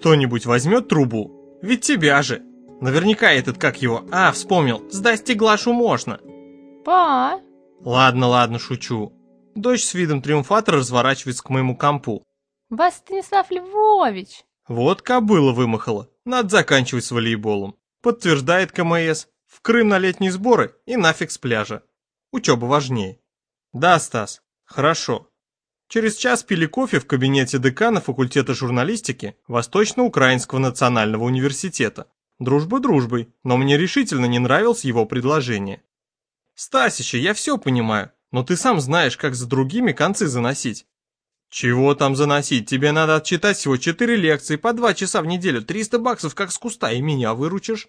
кто-нибудь возьмет трубу? Ведь тебя же. Наверняка этот, как его, вспомнил, сдать Глашу можно. Па. Ладно, шучу. Дочь с видом триумфатора разворачивается к моему компу. Вас, Станислав Львович. Вот кобыла вымахала, надо заканчивать с волейболом. Подтверждает КМС, в Крым на летние сборы и нафиг с пляжа. Учеба важнее. Да, Стас, хорошо. Через час пили кофе в кабинете декана факультета журналистики Восточно-Украинского национального университета. Дружба дружбой, но мне решительно не нравилось его предложение. Стасича, я все понимаю, но ты сам знаешь, как за другими концы заносить. Чего там заносить? Тебе надо отчитать всего 4 лекции по 2 часа в неделю, 300 баксов как с куста, и меня выручишь.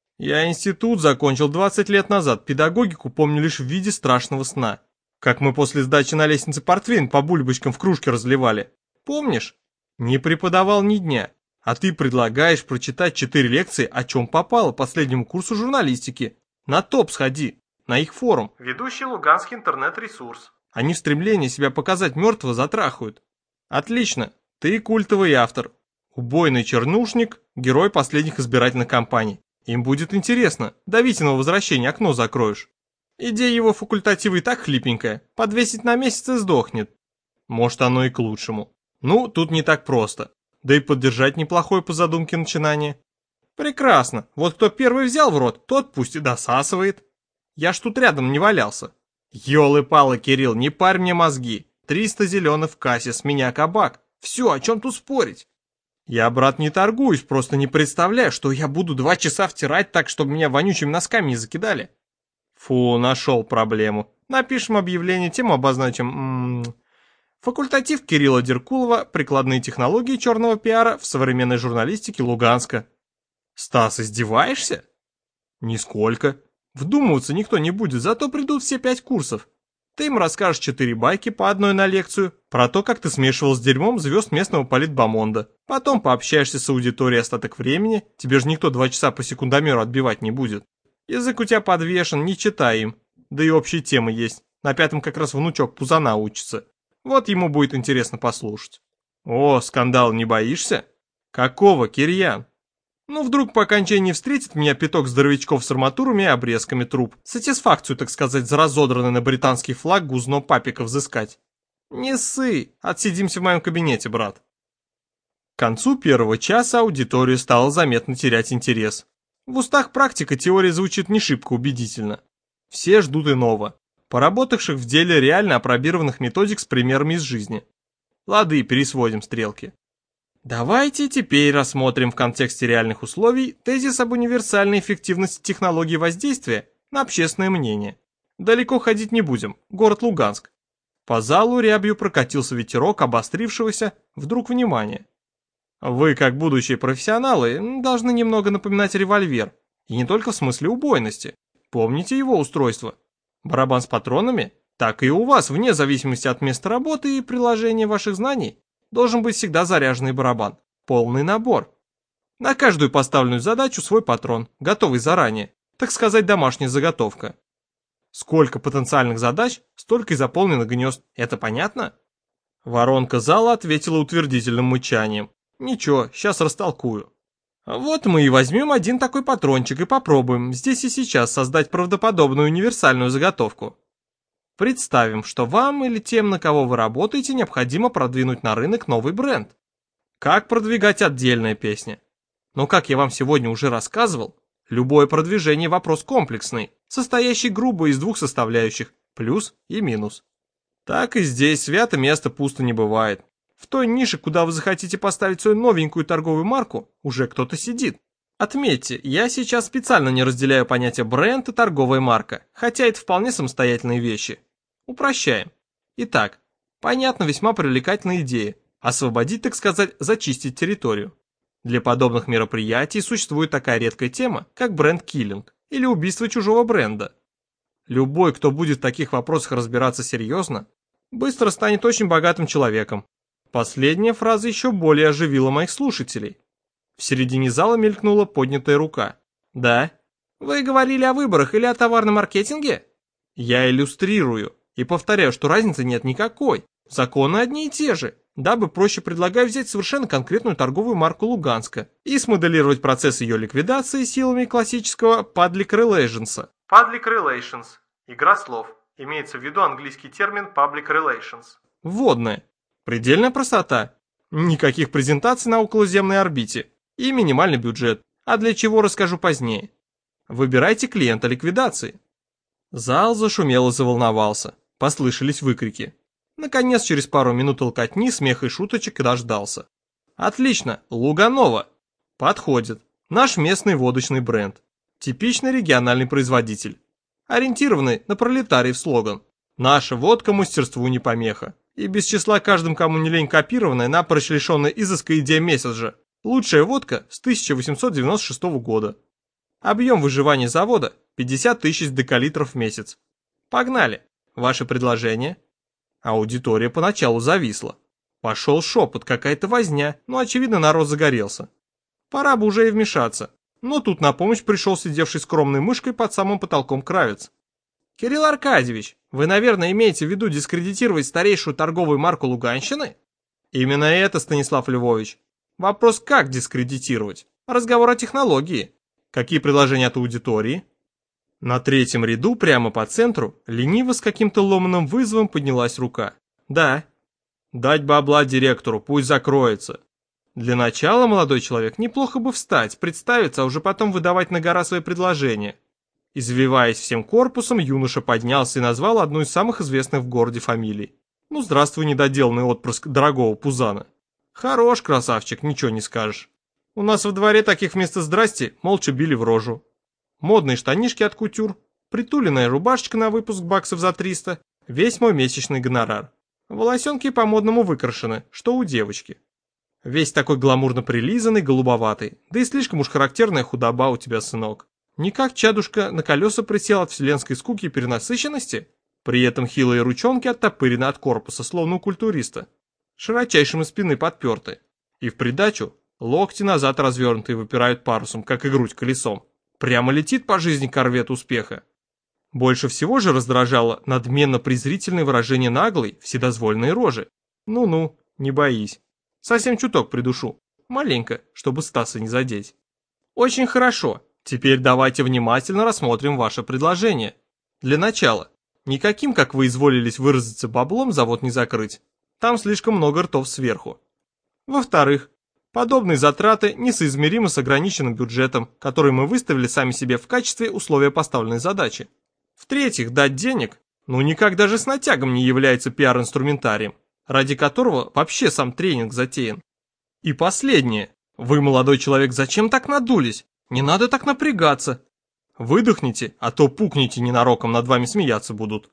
Я институт закончил 20 лет назад, педагогику помню лишь в виде страшного сна. Как мы после сдачи на лестнице портвейн по бульбочкам в кружке разливали. Помнишь? Не преподавал ни дня. А ты предлагаешь прочитать 4 лекции, о чем попало последнему курсу журналистики. На ТОП сходи, на их форум. Ведущий Луганский интернет-ресурс. Они в стремлении себя показать мертвого затрахают. Отлично, ты культовый автор. Убойный чернушник, герой последних избирательных кампаний. Им будет интересно, до Витиного возвращения окно закроешь. Идея его факультатива и так хлипенькая, подвесить на месяц и сдохнет. Может, оно и к лучшему. Ну, тут не так просто. Да и поддержать неплохое по задумке начинание. Прекрасно, вот кто первый взял в рот, тот пусть и досасывает. Я ж тут рядом не валялся. Ёлы-палы, Кирилл, не парь мне мозги. 300 зеленых в кассе, с меня кабак. Все, о чем тут спорить? Я, брат, не торгуюсь, просто не представляю, что я буду 2 часа втирать так, чтобы меня вонючими носками не закидали. Фу, нашел проблему. Напишем объявление, тему обозначим. Факультатив Кирилла Деркулова «Прикладные технологии черного пиара в современной журналистике Луганска». Стас, издеваешься? Нисколько. Вдумываться никто не будет, зато придут все 5 курсов. Ты им расскажешь 4 байки по одной на лекцию про то, как ты смешивал с дерьмом звезд местного политбомонда. Потом пообщаешься с аудиторией остаток времени, тебе же никто 2 часа по секундомеру отбивать не будет. Язык у тебя подвешен, не читай им. Да и общие темы есть. На 5-м как раз внучок Пузана учится. Вот ему будет интересно послушать. О, скандал не боишься? Какого, Кирьян? Ну, вдруг по окончании встретит меня пяток здоровячков с арматурами и обрезками труб. Сатисфакцию, так сказать, за разодранный на британский флаг гузно папика взыскать. Не ссы, отсидимся в моем кабинете, брат. К концу первого часа аудитория стала заметно терять интерес. В устах практика теория звучит не шибко убедительно. Все ждут иного. Поработавших в деле реально опробированных методик с примерами из жизни. Лады, пересводим стрелки. Давайте теперь рассмотрим в контексте реальных условий тезис об универсальной эффективности технологий воздействия на общественное мнение. Далеко ходить не будем, город Луганск. По залу рябью прокатился ветерок обострившегося вдруг внимания. Вы, как будущие профессионалы, должны немного напоминать револьвер. И не только в смысле убойности. Помните его устройство? Барабан с патронами? Так и у вас, вне зависимости от места работы и приложения ваших знаний, должен быть всегда заряженный барабан. Полный набор. На каждую поставленную задачу свой патрон, готовый заранее. Так сказать, домашняя заготовка. Сколько потенциальных задач, столько и заполненных гнезд. Это понятно? Воронка зала ответила утвердительным мычанием. Ничего, сейчас растолкую. Вот мы и возьмем один такой патрончик и попробуем здесь и сейчас создать правдоподобную универсальную заготовку. Представим, что вам или тем, на кого вы работаете, необходимо продвинуть на рынок новый бренд. Как продвигать отдельная песня? Но как я вам сегодня уже рассказывал, любое продвижение вопрос комплексный, состоящий грубо из 2 составляющих, плюс и минус. Так и здесь свято место пусто не бывает. В той нише, куда вы захотите поставить свою новенькую торговую марку, уже кто-то сидит. Отметьте, я сейчас специально не разделяю понятия бренд и торговая марка, хотя это вполне самостоятельные вещи. Упрощаем. Итак, понятно, весьма привлекательная идея. Освободить, так сказать, зачистить территорию. Для подобных мероприятий существует такая редкая тема, как бренд-киллинг или убийство чужого бренда. Любой, кто будет в таких вопросах разбираться серьезно, быстро станет очень богатым человеком. Последняя фраза еще более оживила моих слушателей. В середине зала мелькнула поднятая рука. Да? Вы говорили о выборах или о товарном маркетинге? Я иллюстрирую и повторяю, что разницы нет никакой. Законы одни и те же. Дабы проще, предлагаю взять совершенно конкретную торговую марку Луганска и смоделировать процесс ее ликвидации силами классического Public Relations. Public Relations. Игра слов. Имеется в виду английский термин Public Relations. Вводное. Предельная простота. Никаких презентаций на околоземной орбите. И минимальный бюджет. А для чего, расскажу позднее. Выбирайте клиента ликвидации. Зал зашумел и заволновался. Послышались выкрики. Наконец, через пару минут толкотни, смеха и шуточек дождался. Отлично, Луганова. Подходит. Наш местный водочный бренд. Типичный региональный производитель. Ориентированный на пролетариев слоган. Наша водка мастерству не помеха. И без числа каждым, кому не лень, копированная, напрочь лишенная изыска идея месседжа. Лучшая водка с 1896 года. Объем выживания завода 50 тысяч декалитров в месяц. Погнали. Ваше предложение? Аудитория поначалу зависла. Пошел шепот, какая-то возня, но очевидно народ загорелся. Пора бы уже и вмешаться. Но тут на помощь пришел сидевший скромной мышкой под самым потолком Кравец. Кирилл Аркадьевич, вы, наверное, имеете в виду дискредитировать старейшую торговую марку Луганщины? Именно это, Станислав Львович. Вопрос, как дискредитировать? Разговор о технологии. Какие предложения от аудитории? На третьем ряду, прямо по центру, лениво с каким-то ломаным вызовом поднялась рука. Да. Дать бабла директору, пусть закроется. Для начала, молодой человек, неплохо бы встать, представиться, а уже потом выдавать на гора свои предложения. Извиваясь всем корпусом, юноша поднялся и назвал одну из самых известных в городе фамилий. Ну, здравствуй, недоделанный отпрыск дорогого Пузана. Хорош, красавчик, ничего не скажешь. У нас во дворе таких вместо «здрасти» молча били в рожу. Модные штанишки от кутюр, притуленная рубашечка на выпуск баксов за 300, весь мой месячный гонорар. Волосенки по-модному выкрашены, что у девочки. Весь такой гламурно прилизанный, голубоватый, да и слишком уж характерная худоба у тебя, сынок. Не как чадушка на колеса присел от вселенской скуки и перенасыщенности? При этом хилые ручонки оттопырены от корпуса, словно у культуриста. Широчайшим из спины подперты. И в придачу локти назад развернутые выпирают парусом, как и грудь колесом. Прямо летит по жизни корвет успеха. Больше всего же раздражало надменно-презрительное выражение наглой, вседозволенной рожи. Ну-ну, не боись. Совсем чуток придушу. Маленько, чтобы Стаса не задеть. Очень хорошо. Теперь давайте внимательно рассмотрим ваше предложение. Для начала, никаким, как вы изволились выразиться, баблом завод не закрыть. Там слишком много ртов сверху. Во-вторых, подобные затраты несоизмеримы с ограниченным бюджетом, который мы выставили сами себе в качестве условия поставленной задачи. В-третьих, дать денег, никак даже с натягом не является пиар-инструментарием, ради которого вообще сам тренинг затеян. И последнее. Вы, молодой человек, зачем так надулись? Не надо так напрягаться. Выдохните, а то пукните ненароком, над вами смеяться будут.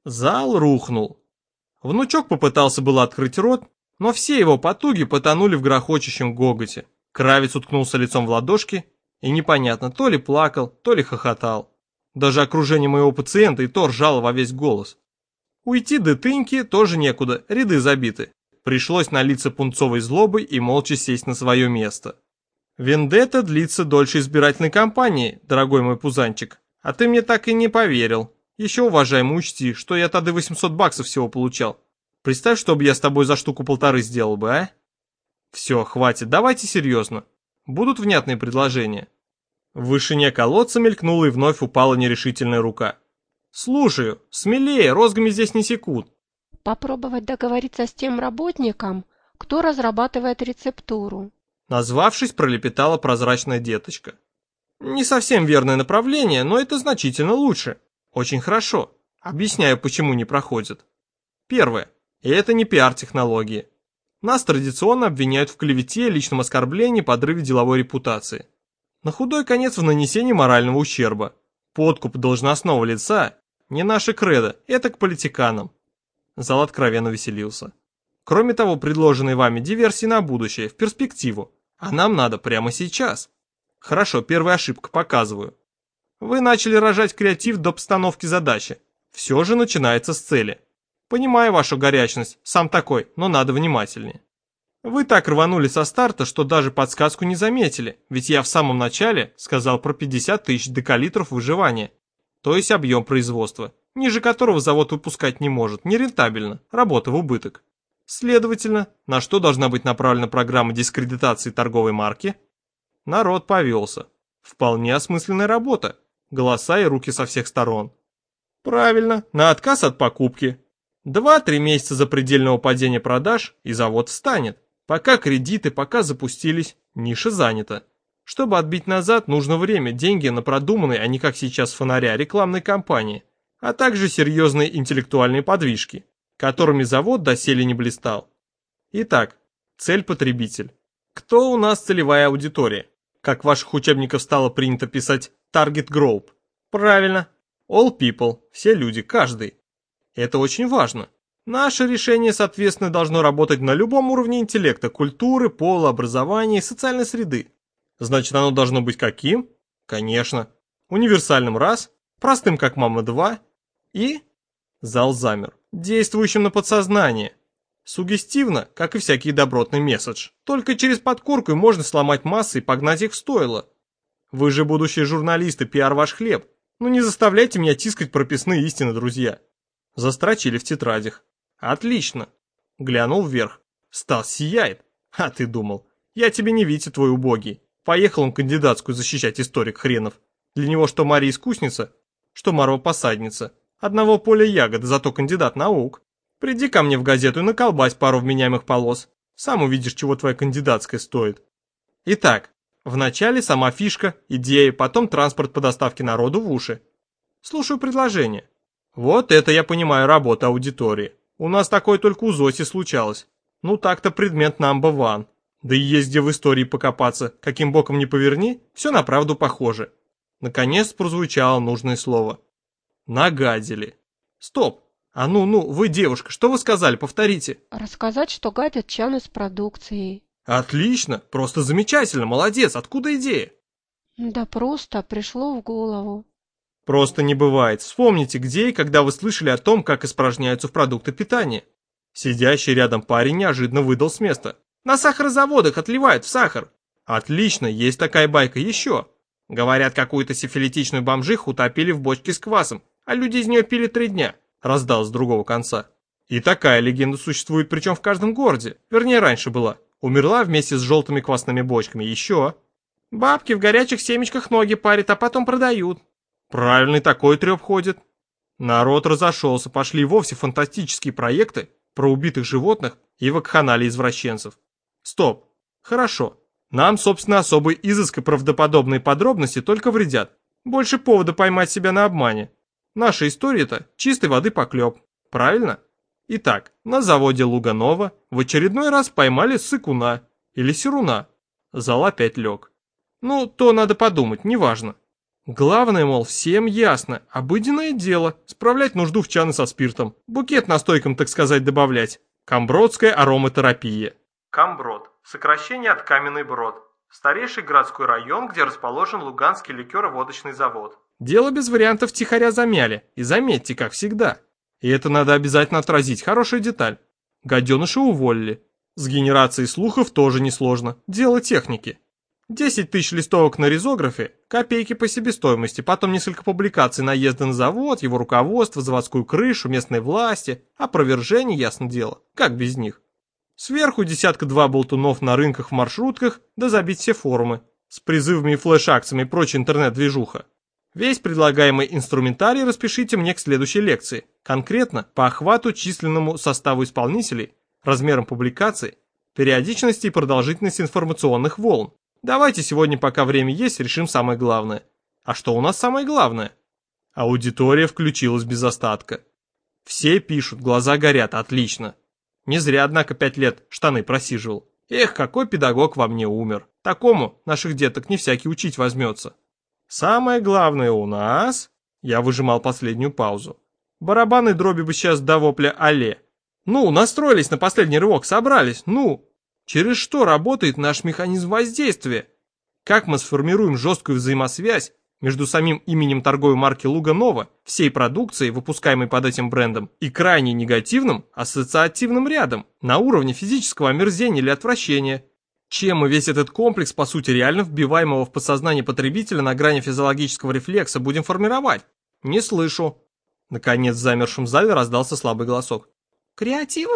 Зал рухнул. Внучок попытался было открыть рот, но все его потуги потонули в грохочущем гоготе. Кравец уткнулся лицом в ладошки и непонятно, то ли плакал, то ли хохотал. Даже окружение моего пациента и то ржало во весь голос. Уйти до тыньки тоже некуда, ряды забиты. Пришлось налиться пунцовой злобой и молча сесть на свое место. Вендетта длится дольше избирательной кампании, дорогой мой пузанчик. А ты мне так и не поверил. Еще, уважаемый, учти, что я тогда 800 баксов всего получал. Представь, что бы я с тобой за штуку 1,5 сделал бы, а? Все, хватит, давайте серьезно. Будут внятные предложения. В вышине колодца мелькнула и вновь упала нерешительная рука. Слушаю, смелее, розгами здесь не секут. Попробовать договориться с тем работником, кто разрабатывает рецептуру. Назвавшись, пролепетала прозрачная деточка. Не совсем верное направление, но это значительно лучше. Очень хорошо. Объясняю, почему не проходит. Первое. И это не пиар-технологии. Нас традиционно обвиняют в клевете, личном оскорблении, подрыве деловой репутации. На худой конец в нанесении морального ущерба. Подкуп должностного лица – не наше кредо, это к политиканам. Зал откровенно веселился. Кроме того, предложенные вами диверсии на будущее, в перспективу. А нам надо прямо сейчас. Хорошо, первая ошибка, показываю. Вы начали рожать креатив до постановки задачи. Все же начинается с цели. Понимаю вашу горячность, сам такой, но надо внимательнее. Вы так рванули со старта, что даже подсказку не заметили, ведь я в самом начале сказал про 50 тысяч декалитров выживания, то есть объем производства, ниже которого завод выпускать не может, нерентабельно, работа в убыток. Следовательно, на что должна быть направлена программа дискредитации торговой марки? Народ повелся. Вполне осмысленная работа. Голоса и руки со всех сторон. Правильно, на отказ от покупки. 2-3 месяца запредельного падения продаж, и завод встанет. Пока кредиты, пока запустились, ниша занята. Чтобы отбить назад, нужно время, деньги на продуманные, а не как сейчас фонаря, рекламной кампании, а также серьезные интеллектуальные подвижки, которыми завод доселе не блистал. Итак, цель потребитель. Кто у нас целевая аудитория? Как в ваших учебниках стало принято писать Target Group. Правильно. All people, все люди, каждый. Это очень важно. Наше решение, соответственно, должно работать на любом уровне интеллекта, культуры, пола, образования и социальной среды. Значит, оно должно быть каким? Конечно. Универсальным раз, простым как мама два и... Зал замер. Действующим на подсознание. Суггестивно, как и всякий добротный месседж. Только через подкорку можно сломать массы и погнать их в стойло. Вы же будущие журналисты, пиар ваш хлеб. Ну не заставляйте меня тискать прописные истины, друзья. Застрочили в тетрадях. Отлично. Глянул вверх. Стас сияет. А ты думал, я тебе не Витя твой убогий. Поехал он кандидатскую защищать, историк хренов. Для него что Мария искусница, что Марва посадница. Одного поля ягод, зато кандидат наук. Приди ко мне в газету и наколбась пару вменяемых полос. Сам увидишь, чего твоя кандидатская стоит. Итак, вначале сама фишка, идея, потом транспорт по доставке народу в уши. Слушаю предложение. Вот это я понимаю работа аудитории. У нас такое только у Зоси случалось. Ну так-то предмет number one. Да и есть где в истории покопаться, каким боком ни поверни, все на правду похоже. Наконец прозвучало нужное слово. Нагадили. Стоп. А ну, вы, девушка, что вы сказали, повторите. Рассказать, что гадят чаны с продукцией. Отлично, просто замечательно, молодец, откуда идея? Да просто пришло в голову. Просто не бывает. Вспомните, где и когда вы слышали о том, как испражняются в продукты питания. Сидящий рядом парень неожиданно выдал с места. На сахарозаводах отливают в сахар. Отлично, есть такая байка еще. Говорят, какую-то сифилитичную бомжиху утопили в бочке с квасом, а люди из нее пили 3 дня. Раздал с другого конца. И такая легенда существует, причем в каждом городе. Вернее, раньше была. Умерла вместе с желтыми квасными бочками. Еще. Бабки в горячих семечках ноги парят, а потом продают. Правильный такой треп ходит. Народ разошелся, пошли вовсе фантастические проекты про убитых животных и вакханалии извращенцев. Стоп. Хорошо. Нам, собственно, особый изыск и правдоподобные подробности только вредят. Больше повода поймать себя на обмане. Наша история-то чистой воды поклеп. Правильно? Итак, на заводе Луганова в очередной раз поймали сыкуна или серуна. Зал опять лег. Ну, то надо подумать, неважно. Главное, мол, всем ясно, обыденное дело, справлять нужду в чаны со спиртом, букет настойкам, так сказать, добавлять. Камбродская ароматерапия. Камброд. Сокращение от Каменный Брод. Старейший городской район, где расположен Луганский ликероводочный завод. Дело без вариантов тихоря замяли, и заметьте, как всегда. И это надо обязательно отразить, хорошая деталь. Гаденыша уволили. С генерацией слухов тоже несложно, дело техники. 10 тысяч листовок на ризографе, копейки по себестоимости, потом несколько публикаций наезда на завод, его руководство, заводскую крышу, местной власти, опровержение, ясно дело, как без них. Сверху 1-2 болтунов на рынках в маршрутках, да забить все форумы, с призывами и флеш-акциями и прочей интернет-движуха. Весь предлагаемый инструментарий распишите мне к следующей лекции, конкретно по охвату, численному составу исполнителей, размерам публикаций, периодичности и продолжительности информационных волн. Давайте сегодня, пока время есть, решим самое главное. А что у нас самое главное? Аудитория включилась без остатка. Все пишут, глаза горят, отлично. Не зря, однако, 5 лет штаны просиживал. Эх, какой педагог во мне умер. Такому наших деток не всякий учить возьмется. Самое главное у нас... Я выжимал последнюю паузу. Барабаны дроби бы сейчас до вопля «але». Ну, настроились на последний рывок, собрались, ну... Через что работает наш механизм воздействия? Как мы сформируем жесткую взаимосвязь между самим именем торговой марки Луганова, всей продукцией, выпускаемой под этим брендом, и крайне негативным ассоциативным рядом на уровне физического омерзения или отвращения? Чем мы весь этот комплекс, по сути, реально вбиваемого в подсознание потребителя на грани физиологического рефлекса будем формировать? Не слышу. Наконец в замершем зале раздался слабый голосок. Креативом?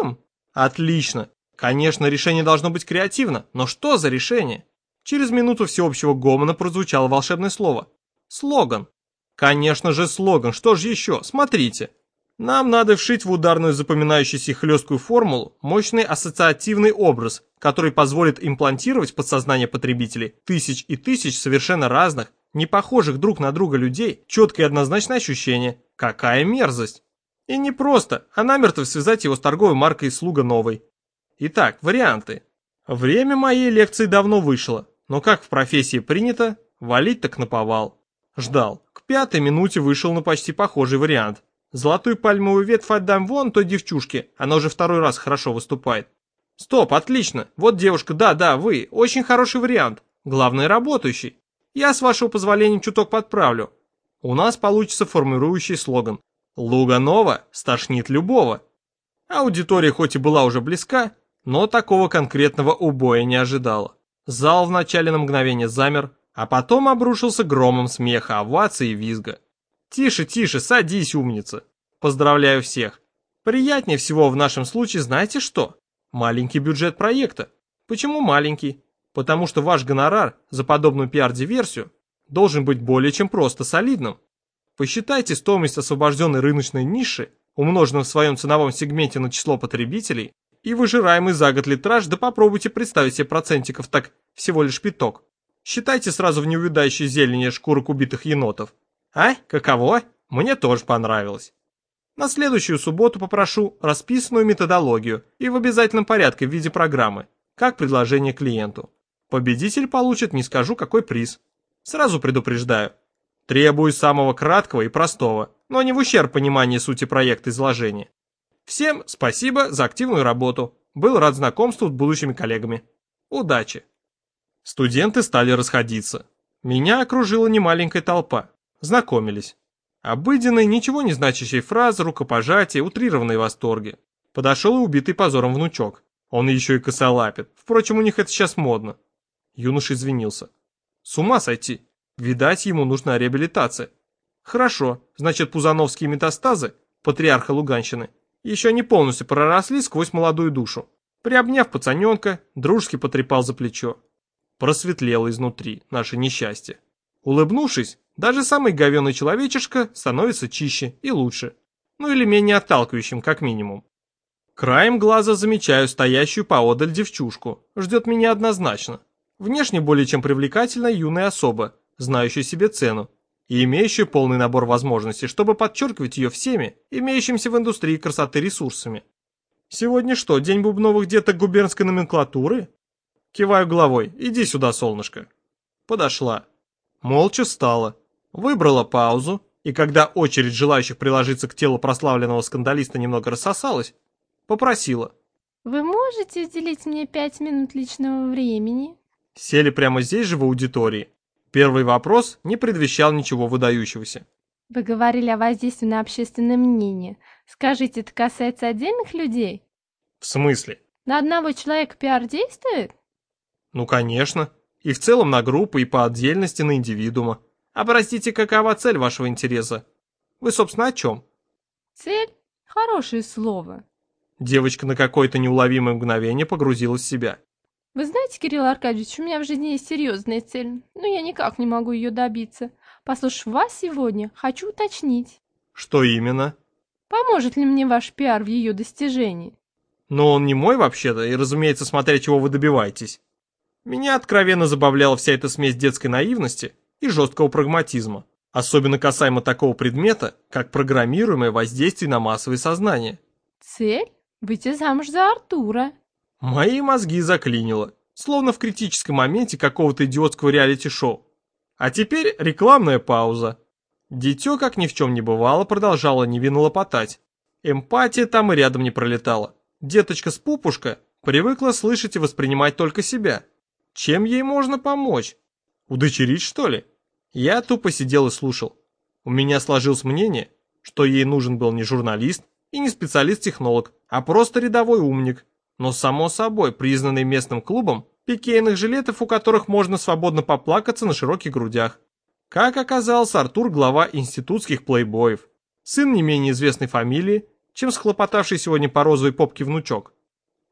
Отлично. Конечно, решение должно быть креативно, но что за решение? Через минуту всеобщего гомона прозвучало волшебное слово. Слоган. Конечно же слоган, что же еще? Смотрите. Нам надо вшить в ударную запоминающуюся и хлесткую формулу мощный ассоциативный образ, который позволит имплантировать в подсознание потребителей тысяч и тысяч совершенно разных, не похожих друг на друга людей, четкое и однозначное ощущение. Какая мерзость! И не просто, а намертво связать его с торговой маркой «Слуга новой». Итак, варианты. Время моей лекции давно вышло, но как в профессии принято, валить так наповал. Ждал. К 5-й минуте вышел на почти похожий вариант. Золотую пальмовую ветвь отдам вон той девчушке, она уже второй раз хорошо выступает. Стоп, отлично, вот девушка, да, вы, очень хороший вариант, главное работающий. Я, с вашего позволения, чуток подправлю. У нас получится формирующий слоган. Луганова стошнит любого. Аудитория хоть и была уже близка, но такого конкретного убоя не ожидала. Зал вначале на мгновение замер, а потом обрушился громом смеха, оваций и визга. Тише, садись, умница. Поздравляю всех. Приятнее всего в нашем случае знаете что? Маленький бюджет проекта. Почему маленький? Потому что ваш гонорар за подобную пиар-диверсию должен быть более чем просто солидным. Посчитайте стоимость освобожденной рыночной ниши, умноженной в своем ценовом сегменте на число потребителей, и выжираемый за год литраж, да попробуйте представить себе процентиков так всего лишь пяток. Считайте сразу в неувядающей зелени шкурок убитых енотов. А, каково? Мне тоже понравилось. На следующую субботу попрошу расписанную методологию и в обязательном порядке в виде программы, как предложение клиенту. Победитель получит не скажу какой приз. Сразу предупреждаю. Требую самого краткого и простого, но не в ущерб пониманию сути проекта изложения. Всем спасибо за активную работу. Был рад знакомству с будущими коллегами. Удачи. Студенты стали расходиться. Меня окружила немаленькая толпа. Знакомились. Обыденные, ничего не значащие фразы, рукопожатия, утрированные восторги. Подошел и убитый позором внучок. Он еще и косолапит. Впрочем, у них это сейчас модно. Юноша извинился. С ума сойти. Видать, ему нужна реабилитация. Хорошо, значит, пузановские метастазы, патриарха Луганщины, еще не полностью проросли сквозь молодую душу. Приобняв пацаненка, дружески потрепал за плечо. Просветлело изнутри наше несчастье. Улыбнувшись, даже самый говёный человечишка становится чище и лучше. Ну или менее отталкивающим, как минимум. Краем глаза замечаю стоящую поодаль девчушку. Ждет меня однозначно. Внешне более чем привлекательная юная особа, знающая себе цену и имеющая полный набор возможностей, чтобы подчеркивать ее всеми имеющимися в индустрии красоты ресурсами. Сегодня что, день бубновых деток губернской номенклатуры? Киваю головой. Иди сюда, солнышко. Подошла. Молча встала. Выбрала паузу, и когда очередь желающих приложиться к телу прославленного скандалиста немного рассосалась, попросила. Вы можете уделить мне 5 минут личного времени? Сели прямо здесь же в аудитории. Первый вопрос не предвещал ничего выдающегося. Вы говорили о воздействии на общественное мнение. Скажите, это касается отдельных людей? В смысле? На одного человека пиар действует? Ну, конечно. И в целом на группы, и по отдельности на индивидуума. А простите, какова цель вашего интереса? Вы, собственно, о чем? Цель? Хорошее слово. Девочка на какое-то неуловимое мгновение погрузилась в себя. Вы знаете, Кирилл Аркадьевич, у меня в жизни есть серьезная цель, но я никак не могу ее добиться. Послушав вас сегодня, хочу уточнить. Что именно? Поможет ли мне ваш пиар в ее достижении? Но он не мой вообще-то, и, разумеется, смотря чего вы добиваетесь. Меня откровенно забавляла вся эта смесь детской наивности и жесткого прагматизма, особенно касаемо такого предмета, как программируемое воздействие на массовое сознание. Цель? Выйти замуж за Артура. Мои мозги заклинило, словно в критическом моменте какого-то идиотского реалити-шоу. А теперь рекламная пауза. Дитё, как ни в чем не бывало, продолжало невинно лопотать. Эмпатия там и рядом не пролетала. Деточка с пупушка привыкла слышать и воспринимать только себя. Чем ей можно помочь? Удочерить, что ли? Я тупо сидел и слушал. У меня сложилось мнение, что ей нужен был не журналист и не специалист-технолог, а просто рядовой умник, но само собой признанный местным клубом пикейных жилетов, у которых можно свободно поплакаться на широких грудях. Как оказалось, Артур глава институтских плейбоев, сын не менее известной фамилии, чем схлопотавший сегодня по розовой попке внучок.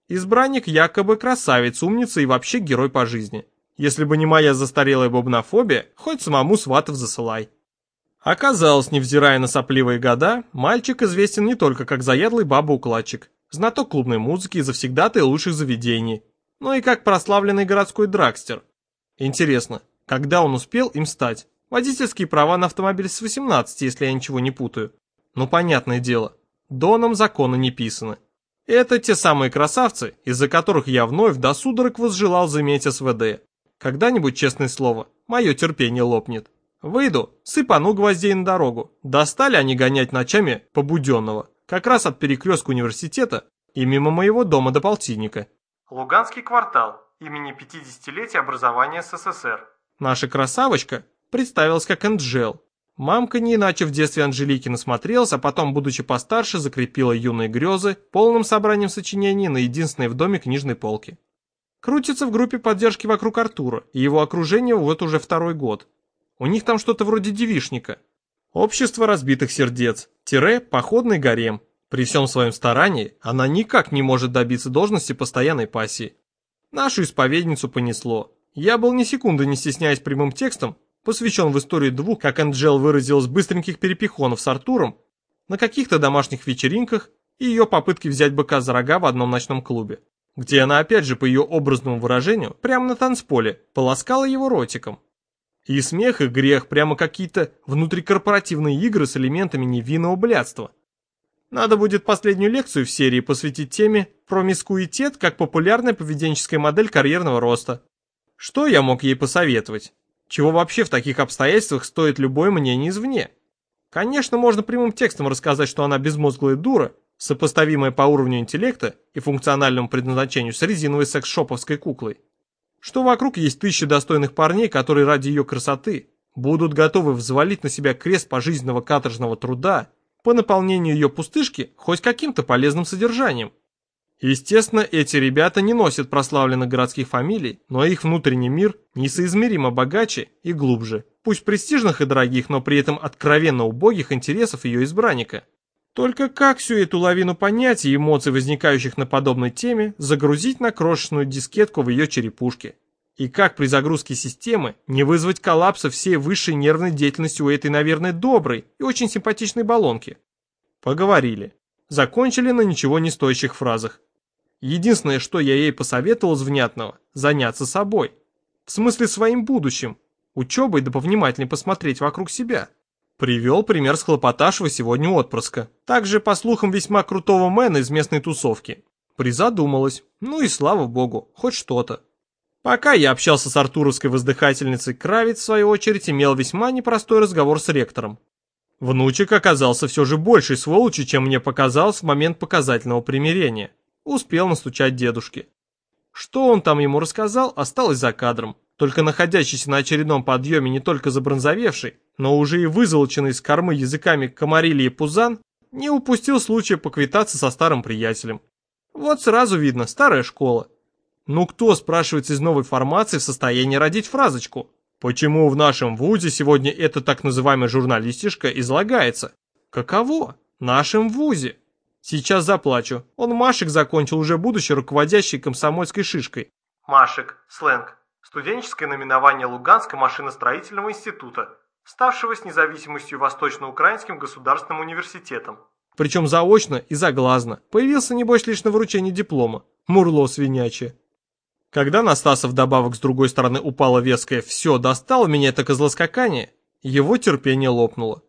Избранник якобы красавец, умница и вообще герой по жизни. Если бы не моя застарелая бубнофобия, хоть самому сватов засылай. Оказалось, невзирая на сопливые года, мальчик известен не только как заядлый баба-укладчик, знаток клубной музыки и завсегдатай лучших заведений, но и как прославленный городской драгстер. Интересно, когда он успел им стать? Водительские права на автомобиль с 18, если я ничего не путаю. Но понятное дело, доном законы не писаны. Это те самые красавцы, из-за которых я вновь до судорог возжелал заиметь СВД. Когда-нибудь, честное слово, мое терпение лопнет. Выйду, сыпану гвоздей на дорогу. Достали они гонять ночами по Буденного, как раз от перекрестка университета и мимо моего дома до полтинника. Луганский квартал, имени 50-летия образования СССР. Наша красавочка представилась как Анджел. Мамка не иначе в детстве Анжелики насмотрелась, а потом, будучи постарше, закрепила юные грезы полным собранием сочинений на единственной в доме книжной полке. Крутится в группе поддержки вокруг Артура и его окружения вот уже второй год. У них там что-то вроде девичника. Общество разбитых сердец, походный гарем. При всем своем старании она никак не может добиться должности постоянной пассии. Нашу исповедницу понесло. Я был ни секунды не стесняясь прямым текстом, посвящен в историю двух, как Анджел выразилась, быстреньких перепихонов с Артуром на каких-то домашних вечеринках и ее попытки взять быка за рога в одном ночном клубе, где она опять же по ее образному выражению прямо на танцполе полоскала его ротиком. И смех, и грех, прямо какие-то внутрикорпоративные игры с элементами невинного блядства. Надо будет последнюю лекцию в серии посвятить теме промискуитет как популярная поведенческая модель карьерного роста. Что я мог ей посоветовать? Чего вообще в таких обстоятельствах стоит любое мнение извне? Конечно, можно прямым текстом рассказать, что она безмозглая дура, сопоставимая по уровню интеллекта и функциональному предназначению с резиновой секс-шоповской куклой. Что вокруг есть тысячи достойных парней, которые ради ее красоты будут готовы взвалить на себя крест пожизненного каторжного труда по наполнению ее пустышки хоть каким-то полезным содержанием. Естественно, эти ребята не носят прославленных городских фамилий, но их внутренний мир несоизмеримо богаче и глубже, пусть престижных и дорогих, но при этом откровенно убогих интересов ее избранника. Только как всю эту лавину понятий и эмоций, возникающих на подобной теме, загрузить на крошечную дискетку в ее черепушке? И как при загрузке системы не вызвать коллапса всей высшей нервной деятельности у этой, наверное, доброй и очень симпатичной баллонки? Поговорили. Закончили на ничего не стоящих фразах. Единственное, что я ей посоветовал из внятного – заняться собой. В смысле своим будущим. Учебой да повнимательнее посмотреть вокруг себя. Привел пример схлопотавшего сегодня отпрыска. Также, по слухам, весьма крутого мэна из местной тусовки. Призадумалась. Ну и слава богу, хоть что-то. Пока я общался с артуровской воздыхательницей, Кравец, в свою очередь, имел весьма непростой разговор с ректором. Внучек оказался все же большей сволочью, чем мне показалось в момент показательного примирения. Успел настучать дедушке. Что он там ему рассказал, осталось за кадром. Только находящийся на очередном подъеме не только забронзовевший, но уже и вызолоченный с кормы языками Комарильи Пузан не упустил случая поквитаться со старым приятелем. Вот сразу видно, старая школа. Ну кто, спрашивается, из новой формации в состоянии родить фразочку? Почему в нашем вузе сегодня эта так называемая журналистишка излагается? Каково? Нашем вузе. Сейчас заплачу. Он Машек закончил, уже будучи руководящей комсомольской шишкой. Машек, сленг. Студенческое наименование Луганского машиностроительного института, ставшего с независимостью Восточно-Украинским государственным университетом. Причем заочно и заглазно. Появился, небось, лишь на вручении диплома. Мурло свинячье. Когда на Стаса вдобавок с другой стороны упало веское «все, достало меня это козлоскакание», его терпение лопнуло.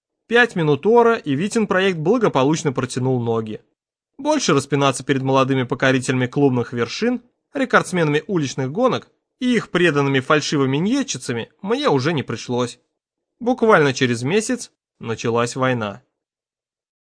5 минут ора, и Витин проект благополучно протянул ноги. Больше распинаться перед молодыми покорителями клубных вершин, рекордсменами уличных гонок и их преданными фальшивыми ньетчицами мне уже не пришлось. Буквально через месяц началась война.